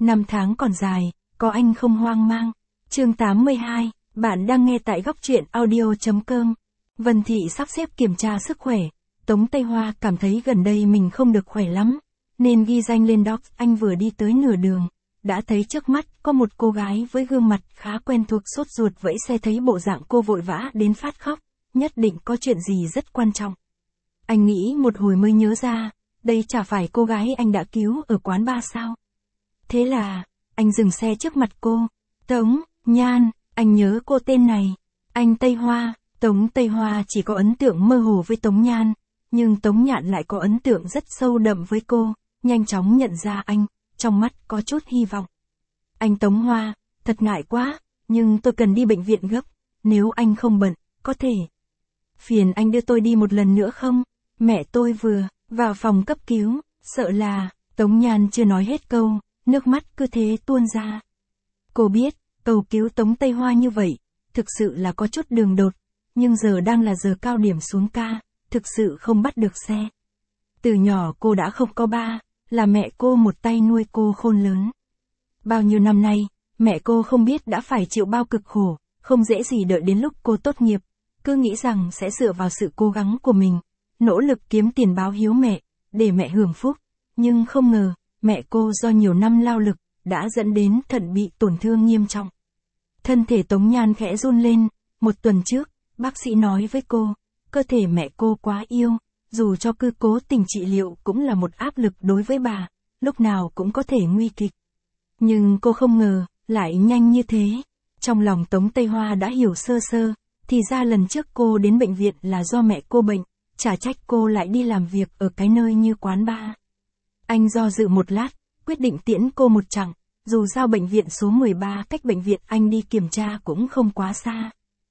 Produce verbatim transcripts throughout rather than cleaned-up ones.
Năm tháng còn dài, có anh không hoang mang. Chương tám mươi hai, bạn đang nghe tại góc truyện audio chấm com. Vân Thị sắp xếp kiểm tra sức khỏe. Tống Tây Hoa cảm thấy gần đây mình không được khỏe lắm, nên ghi danh lên docs. Anh vừa đi tới nửa đường, đã thấy trước mắt có một cô gái với gương mặt khá quen thuộc sốt ruột vẫy xe, thấy bộ dạng cô vội vã đến phát khóc, nhất định có chuyện gì rất quan trọng. Anh nghĩ một hồi mới nhớ ra, đây chả phải cô gái anh đã cứu ở quán bar sao? Thế là, anh dừng xe trước mặt cô. Tống Nhan, anh nhớ cô tên này. Anh Tây Hoa. Tống Tây Hoa chỉ có ấn tượng mơ hồ với Tống Nhan, nhưng Tống Nhạn lại có ấn tượng rất sâu đậm với cô, nhanh chóng nhận ra anh, trong mắt có chút hy vọng. Anh Tống Hoa, thật ngại quá, nhưng tôi cần đi bệnh viện gấp, nếu anh không bận, có thể phiền anh đưa tôi đi một lần nữa không? Mẹ tôi vừa vào phòng cấp cứu, sợ là... Tống Nhan chưa nói hết câu, nước mắt cứ thế tuôn ra. Cô biết, cầu cứu Tống Tây Hoa như vậy, thực sự là có chút đường đột, nhưng giờ đang là giờ cao điểm xuống ca, thực sự không bắt được xe. Từ nhỏ cô đã không có ba, là mẹ cô một tay nuôi cô khôn lớn. Bao nhiêu năm nay, mẹ cô không biết đã phải chịu bao cực khổ, không dễ gì đợi đến lúc cô tốt nghiệp, cứ nghĩ rằng sẽ dựa vào sự cố gắng của mình, nỗ lực kiếm tiền báo hiếu mẹ, để mẹ hưởng phúc. Nhưng không ngờ, mẹ cô do nhiều năm lao lực, đã dẫn đến thận bị tổn thương nghiêm trọng. Thân thể Tống Nhan khẽ run lên. Một tuần trước, bác sĩ nói với cô, cơ thể mẹ cô quá yêu, dù cho cứ cố tình trị liệu cũng là một áp lực đối với bà, lúc nào cũng có thể nguy kịch. Nhưng cô không ngờ, lại nhanh như thế. Trong lòng Tống Tây Hoa đã hiểu sơ sơ, thì ra lần trước cô đến bệnh viện là do mẹ cô bệnh, chả trách cô lại đi làm việc ở cái nơi như quán bar. Anh do dự một lát, quyết định tiễn cô một chặng, dù sao bệnh viện số mười ba cách bệnh viện anh đi kiểm tra cũng không quá xa.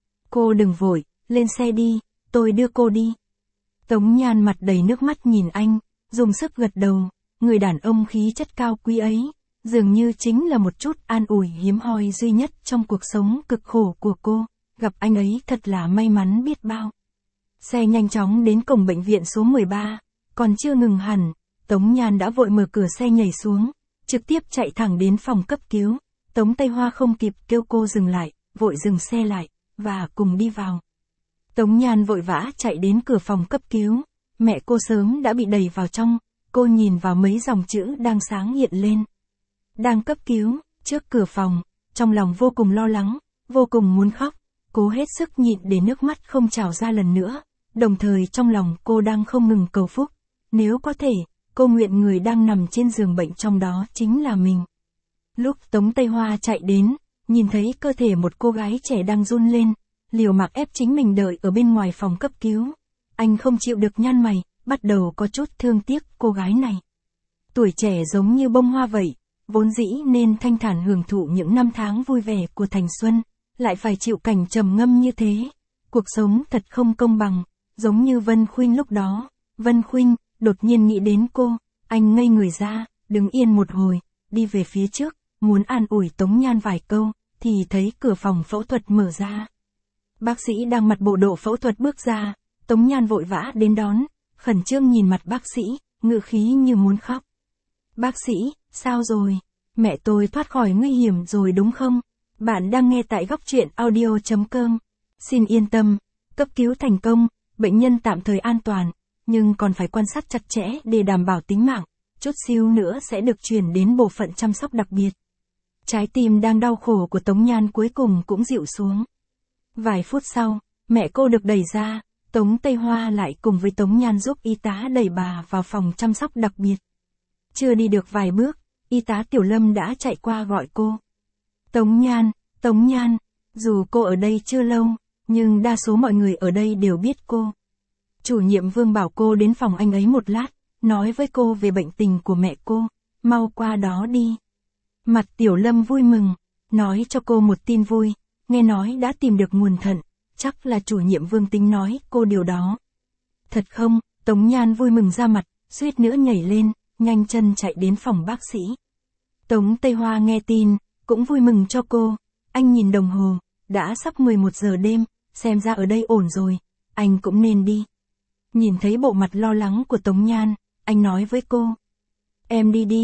Cô đừng vội, lên xe đi, tôi đưa cô đi. Tống Nhan mặt đầy nước mắt nhìn anh, dùng sức gật đầu, người đàn ông khí chất cao quý ấy, dường như chính là một chút an ủi hiếm hoi duy nhất trong cuộc sống cực khổ của cô, gặp anh ấy thật là may mắn biết bao. Xe nhanh chóng đến cổng bệnh viện số mười ba, còn chưa ngừng hẳn, Tống Nhan đã vội mở cửa xe nhảy xuống, trực tiếp chạy thẳng đến phòng cấp cứu. Tống Tây Hoa không kịp kêu cô dừng lại, vội dừng xe lại, và cùng đi vào. Tống Nhan vội vã chạy đến cửa phòng cấp cứu, mẹ cô sớm đã bị đẩy vào trong, cô nhìn vào mấy dòng chữ đang sáng hiện lên. Đang cấp cứu, trước cửa phòng, trong lòng vô cùng lo lắng, vô cùng muốn khóc, cố hết sức nhịn để nước mắt không trào ra lần nữa, đồng thời trong lòng cô đang không ngừng cầu phúc, nếu có thể, cô nguyện người đang nằm trên giường bệnh trong đó chính là mình. Lúc Tống Tây Hoa chạy đến, nhìn thấy cơ thể một cô gái trẻ đang run lên, liều mạng ép chính mình đợi ở bên ngoài phòng cấp cứu. Anh không chịu được nhăn mày, bắt đầu có chút thương tiếc cô gái này. Tuổi trẻ giống như bông hoa vậy, vốn dĩ nên thanh thản hưởng thụ những năm tháng vui vẻ của thanh xuân, lại phải chịu cảnh trầm ngâm như thế. Cuộc sống thật không công bằng, giống như Vân Khuynh lúc đó. Vân Khuynh đột nhiên nghĩ đến cô, anh ngây người ra, đứng yên một hồi, đi về phía trước, muốn an ủi Tống Nhan vài câu, thì thấy cửa phòng phẫu thuật mở ra. Bác sĩ đang mặc bộ đồ phẫu thuật bước ra, Tống Nhan vội vã đến đón, khẩn trương nhìn mặt bác sĩ, ngự khí như muốn khóc. Bác sĩ, sao rồi? Mẹ tôi thoát khỏi nguy hiểm rồi đúng không? Bạn đang nghe tại góc truyện audio chấm com. Xin yên tâm, cấp cứu thành công, bệnh nhân tạm thời an toàn, nhưng còn phải quan sát chặt chẽ để đảm bảo tính mạng, chút xíu nữa sẽ được chuyển đến bộ phận chăm sóc đặc biệt. Trái tim đang đau khổ của Tống Nhan cuối cùng cũng dịu xuống. Vài phút sau, mẹ cô được đẩy ra, Tống Tây Hoa lại cùng với Tống Nhan giúp y tá đẩy bà vào phòng chăm sóc đặc biệt. Chưa đi được vài bước, y tá Tiểu Lâm đã chạy qua gọi cô. Tống Nhan, Tống Nhan, dù cô ở đây chưa lâu, nhưng đa số mọi người ở đây đều biết cô. Chủ nhiệm Vương bảo cô đến phòng anh ấy một lát, nói với cô về bệnh tình của mẹ cô, mau qua đó đi. Mặt Tiểu Lâm vui mừng, nói cho cô một tin vui, nghe nói đã tìm được nguồn thận, chắc là chủ nhiệm Vương tính nói cô điều đó. Thật không? Tống Nhan vui mừng ra mặt, suýt nữa nhảy lên, nhanh chân chạy đến phòng bác sĩ. Tống Tây Hoa nghe tin, cũng vui mừng cho cô, anh nhìn đồng hồ, đã sắp mười một giờ đêm, xem ra ở đây ổn rồi, anh cũng nên đi. Nhìn thấy bộ mặt lo lắng của Tống Nhan, anh nói với cô. Em đi đi,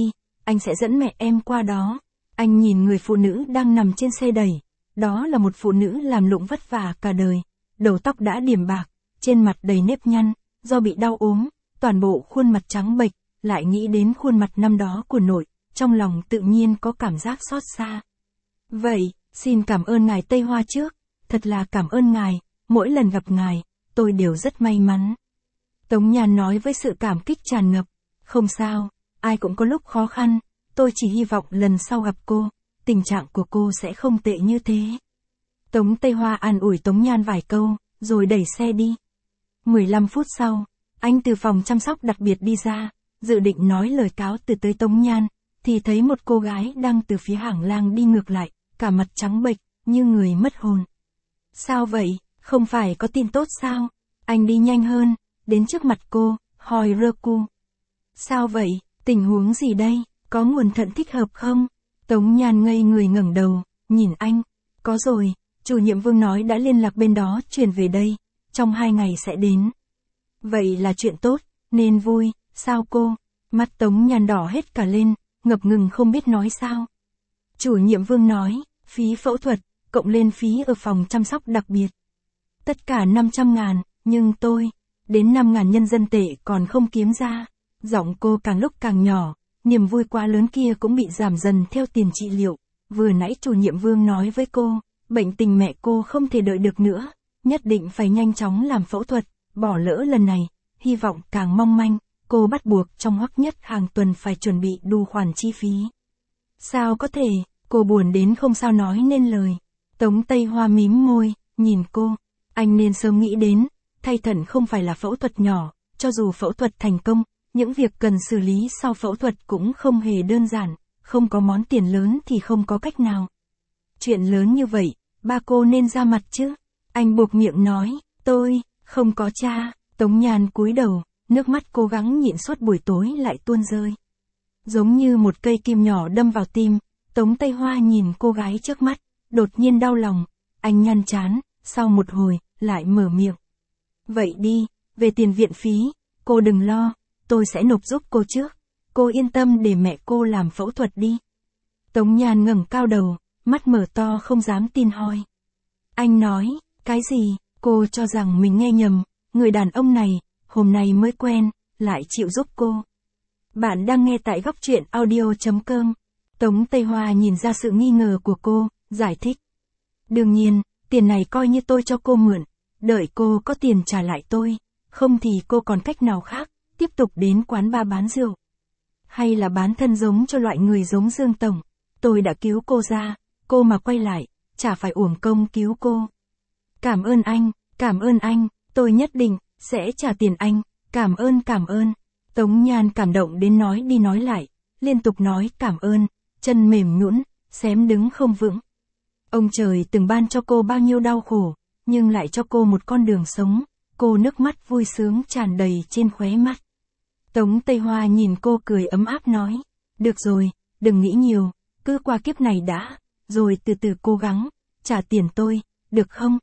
anh sẽ dẫn mẹ em qua đó. Anh nhìn người phụ nữ đang nằm trên xe đẩy. Đó là một phụ nữ làm lụng vất vả cả đời. Đầu tóc đã điểm bạc, trên mặt đầy nếp nhăn, do bị đau ốm, toàn bộ khuôn mặt trắng bệch, lại nghĩ đến khuôn mặt năm đó của nội, trong lòng tự nhiên có cảm giác xót xa. Vậy, xin cảm ơn ngài Tây Hoa trước, thật là cảm ơn ngài, mỗi lần gặp ngài, tôi đều rất may mắn. Tống Nhan nói với sự cảm kích tràn ngập, không sao, ai cũng có lúc khó khăn, tôi chỉ hy vọng lần sau gặp cô, tình trạng của cô sẽ không tệ như thế. Tống Tây Hoa an ủi Tống Nhan vài câu, rồi đẩy xe đi. mười lăm phút sau, anh từ phòng chăm sóc đặc biệt đi ra, dự định nói lời cáo từ tới Tống Nhan, thì thấy một cô gái đang từ phía hàng lang đi ngược lại, cả mặt trắng bệch, như người mất hồn. Sao vậy, không phải có tin tốt sao? Anh đi nhanh hơn, đến trước mặt cô, hỏi Röku. Sao vậy, tình huống gì đây, có nguồn thận thích hợp không? Tống Nhan ngây người ngẩng đầu, nhìn anh. Có rồi, chủ nhiệm Vương nói đã liên lạc bên đó chuyển về đây, trong hai ngày sẽ đến. Vậy là chuyện tốt, nên vui, sao cô? Mắt Tống Nhan đỏ hết cả lên, ngập ngừng không biết nói sao. Chủ nhiệm Vương nói, phí phẫu thuật, cộng lên phí ở phòng chăm sóc đặc biệt. Tất cả năm trăm ngàn, nhưng tôi, đến năm ngàn nhân dân tệ còn không kiếm ra. Giọng cô càng lúc càng nhỏ, niềm vui quá lớn kia cũng bị giảm dần theo tiền trị liệu. Vừa nãy chủ nhiệm Vương nói với cô, bệnh tình mẹ cô không thể đợi được nữa, nhất định phải nhanh chóng làm phẫu thuật, bỏ lỡ lần này, hy vọng càng mong manh, cô bắt buộc trong hoắc nhất hàng tuần phải chuẩn bị đủ khoản chi phí. Sao có thể, cô buồn đến không sao nói nên lời. Tống Tây Hoa mím môi, nhìn cô, anh nên sớm nghĩ đến, thay thận không phải là phẫu thuật nhỏ, cho dù phẫu thuật thành công, những việc cần xử lý sau phẫu thuật cũng không hề đơn giản, không có món tiền lớn thì không có cách nào. Chuyện lớn như vậy, ba cô nên ra mặt chứ. Anh buộc miệng nói, tôi, không có cha. Tống Nhan cúi đầu, nước mắt cố gắng nhịn suốt buổi tối lại tuôn rơi. Giống như một cây kim nhỏ đâm vào tim, Tống Tây Hoa nhìn cô gái trước mắt, đột nhiên đau lòng. Anh nhăn trán, sau một hồi, lại mở miệng. Vậy đi, về tiền viện phí, cô đừng lo, tôi sẽ nộp giúp cô trước. Cô yên tâm để mẹ cô làm phẫu thuật đi. Tống Nhan ngẩng cao đầu, mắt mở to không dám tin hỏi. Anh nói, cái gì, cô cho rằng mình nghe nhầm, người đàn ông này, hôm nay mới quen, lại chịu giúp cô. Bạn đang nghe tại góc truyện audio chấm com. Tống Tây Hoa nhìn ra sự nghi ngờ của cô, giải thích. Đương nhiên, tiền này coi như tôi cho cô mượn, đợi cô có tiền trả lại tôi, không thì cô còn cách nào khác, tiếp tục đến quán bar bán rượu. Hay là bán thân giống cho loại người giống Dương Tổng, tôi đã cứu cô ra, cô mà quay lại, chả phải uổng công cứu cô. Cảm ơn anh, cảm ơn anh, tôi nhất định, sẽ trả tiền anh, cảm ơn cảm ơn. Tống Nhan cảm động đến nói đi nói lại, liên tục nói cảm ơn, chân mềm nhũn, xém đứng không vững. Ông trời từng ban cho cô bao nhiêu đau khổ, nhưng lại cho cô một con đường sống, cô nước mắt vui sướng tràn đầy trên khóe mắt. Tống Tây Hoa nhìn cô cười ấm áp nói, được rồi, đừng nghĩ nhiều, cứ qua kiếp này đã, rồi từ từ cố gắng, trả tiền tôi, được không?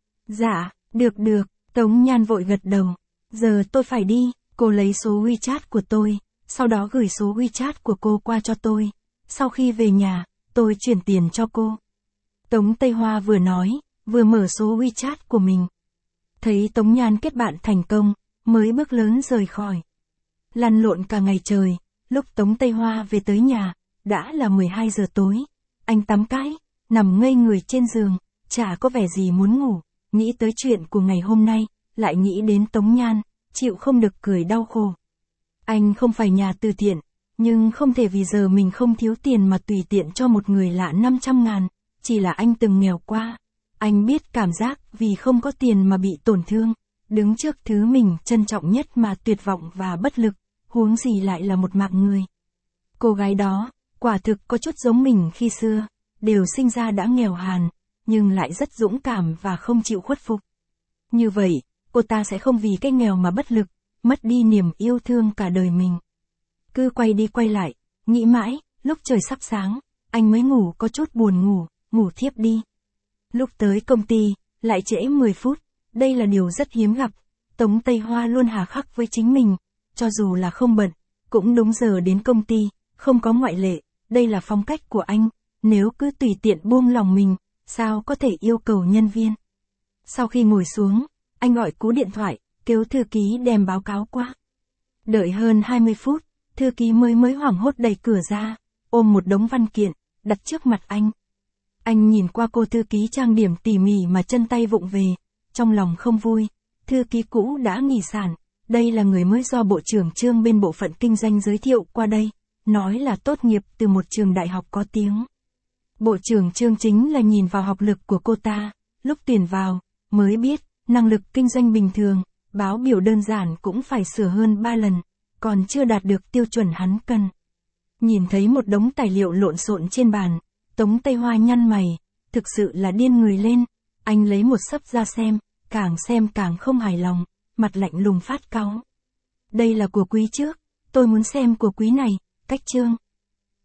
Dạ, được được, Tống Nhan vội gật đầu, giờ tôi phải đi, cô lấy số WeChat của tôi, sau đó gửi số WeChat của cô qua cho tôi, sau khi về nhà, tôi chuyển tiền cho cô. Tống Tây Hoa vừa nói, vừa mở số WeChat của mình. Thấy Tống Nhan kết bạn thành công, mới bước lớn rời khỏi. Lăn lộn cả ngày trời, lúc Tống Tây Hoa về tới nhà, đã là mười hai giờ tối. Anh tắm cái, nằm ngây người trên giường, chả có vẻ gì muốn ngủ, nghĩ tới chuyện của ngày hôm nay, lại nghĩ đến Tống Nhan, chịu không được cười đau khổ. Anh không phải nhà từ thiện, nhưng không thể vì giờ mình không thiếu tiền mà tùy tiện cho một người lạ năm trăm ngàn, chỉ là anh từng nghèo qua. Anh biết cảm giác vì không có tiền mà bị tổn thương, đứng trước thứ mình trân trọng nhất mà tuyệt vọng và bất lực, huống gì lại là một mạng người. Cô gái đó, quả thực có chút giống mình khi xưa, đều sinh ra đã nghèo hàn, nhưng lại rất dũng cảm và không chịu khuất phục. Như vậy, cô ta sẽ không vì cái nghèo mà bất lực, mất đi niềm yêu thương cả đời mình. Cứ quay đi quay lại, nghĩ mãi, lúc trời sắp sáng, anh mới ngủ có chút buồn ngủ, ngủ thiếp đi. Lúc tới công ty, lại trễ mười phút, đây là điều rất hiếm gặp. Tống Tây Hoa luôn hà khắc với chính mình, cho dù là không bận, cũng đúng giờ đến công ty, Không có ngoại lệ, đây là phong cách của anh, nếu cứ tùy tiện buông lòng mình, sao có thể yêu cầu nhân viên. Sau khi ngồi xuống, anh gọi cú điện thoại, kêu thư ký đem báo cáo qua. Đợi hơn hai mươi phút, thư ký mới mới hoảng hốt đẩy cửa ra, ôm một đống văn kiện, đặt trước mặt anh. Anh nhìn qua cô thư ký trang điểm tỉ mỉ mà chân tay vụng về, trong lòng không vui, thư ký cũ đã nghỉ sản, đây là người mới do Bộ trưởng Trương bên bộ phận kinh doanh giới thiệu qua đây, nói là tốt nghiệp từ một trường đại học có tiếng. Bộ trưởng Trương chính là nhìn vào học lực của cô ta, lúc tuyển vào, mới biết, năng lực kinh doanh bình thường, báo biểu đơn giản cũng phải sửa hơn ba lần, còn chưa đạt được tiêu chuẩn hắn cần. Nhìn thấy một đống tài liệu lộn xộn trên bàn, Tống Tây Hoa nhăn mày, thực sự là điên người lên, anh lấy một xấp ra xem, càng xem càng không hài lòng, mặt lạnh lùng phát cáu. Đây là của quý trước, tôi muốn xem của quý này, cách chương.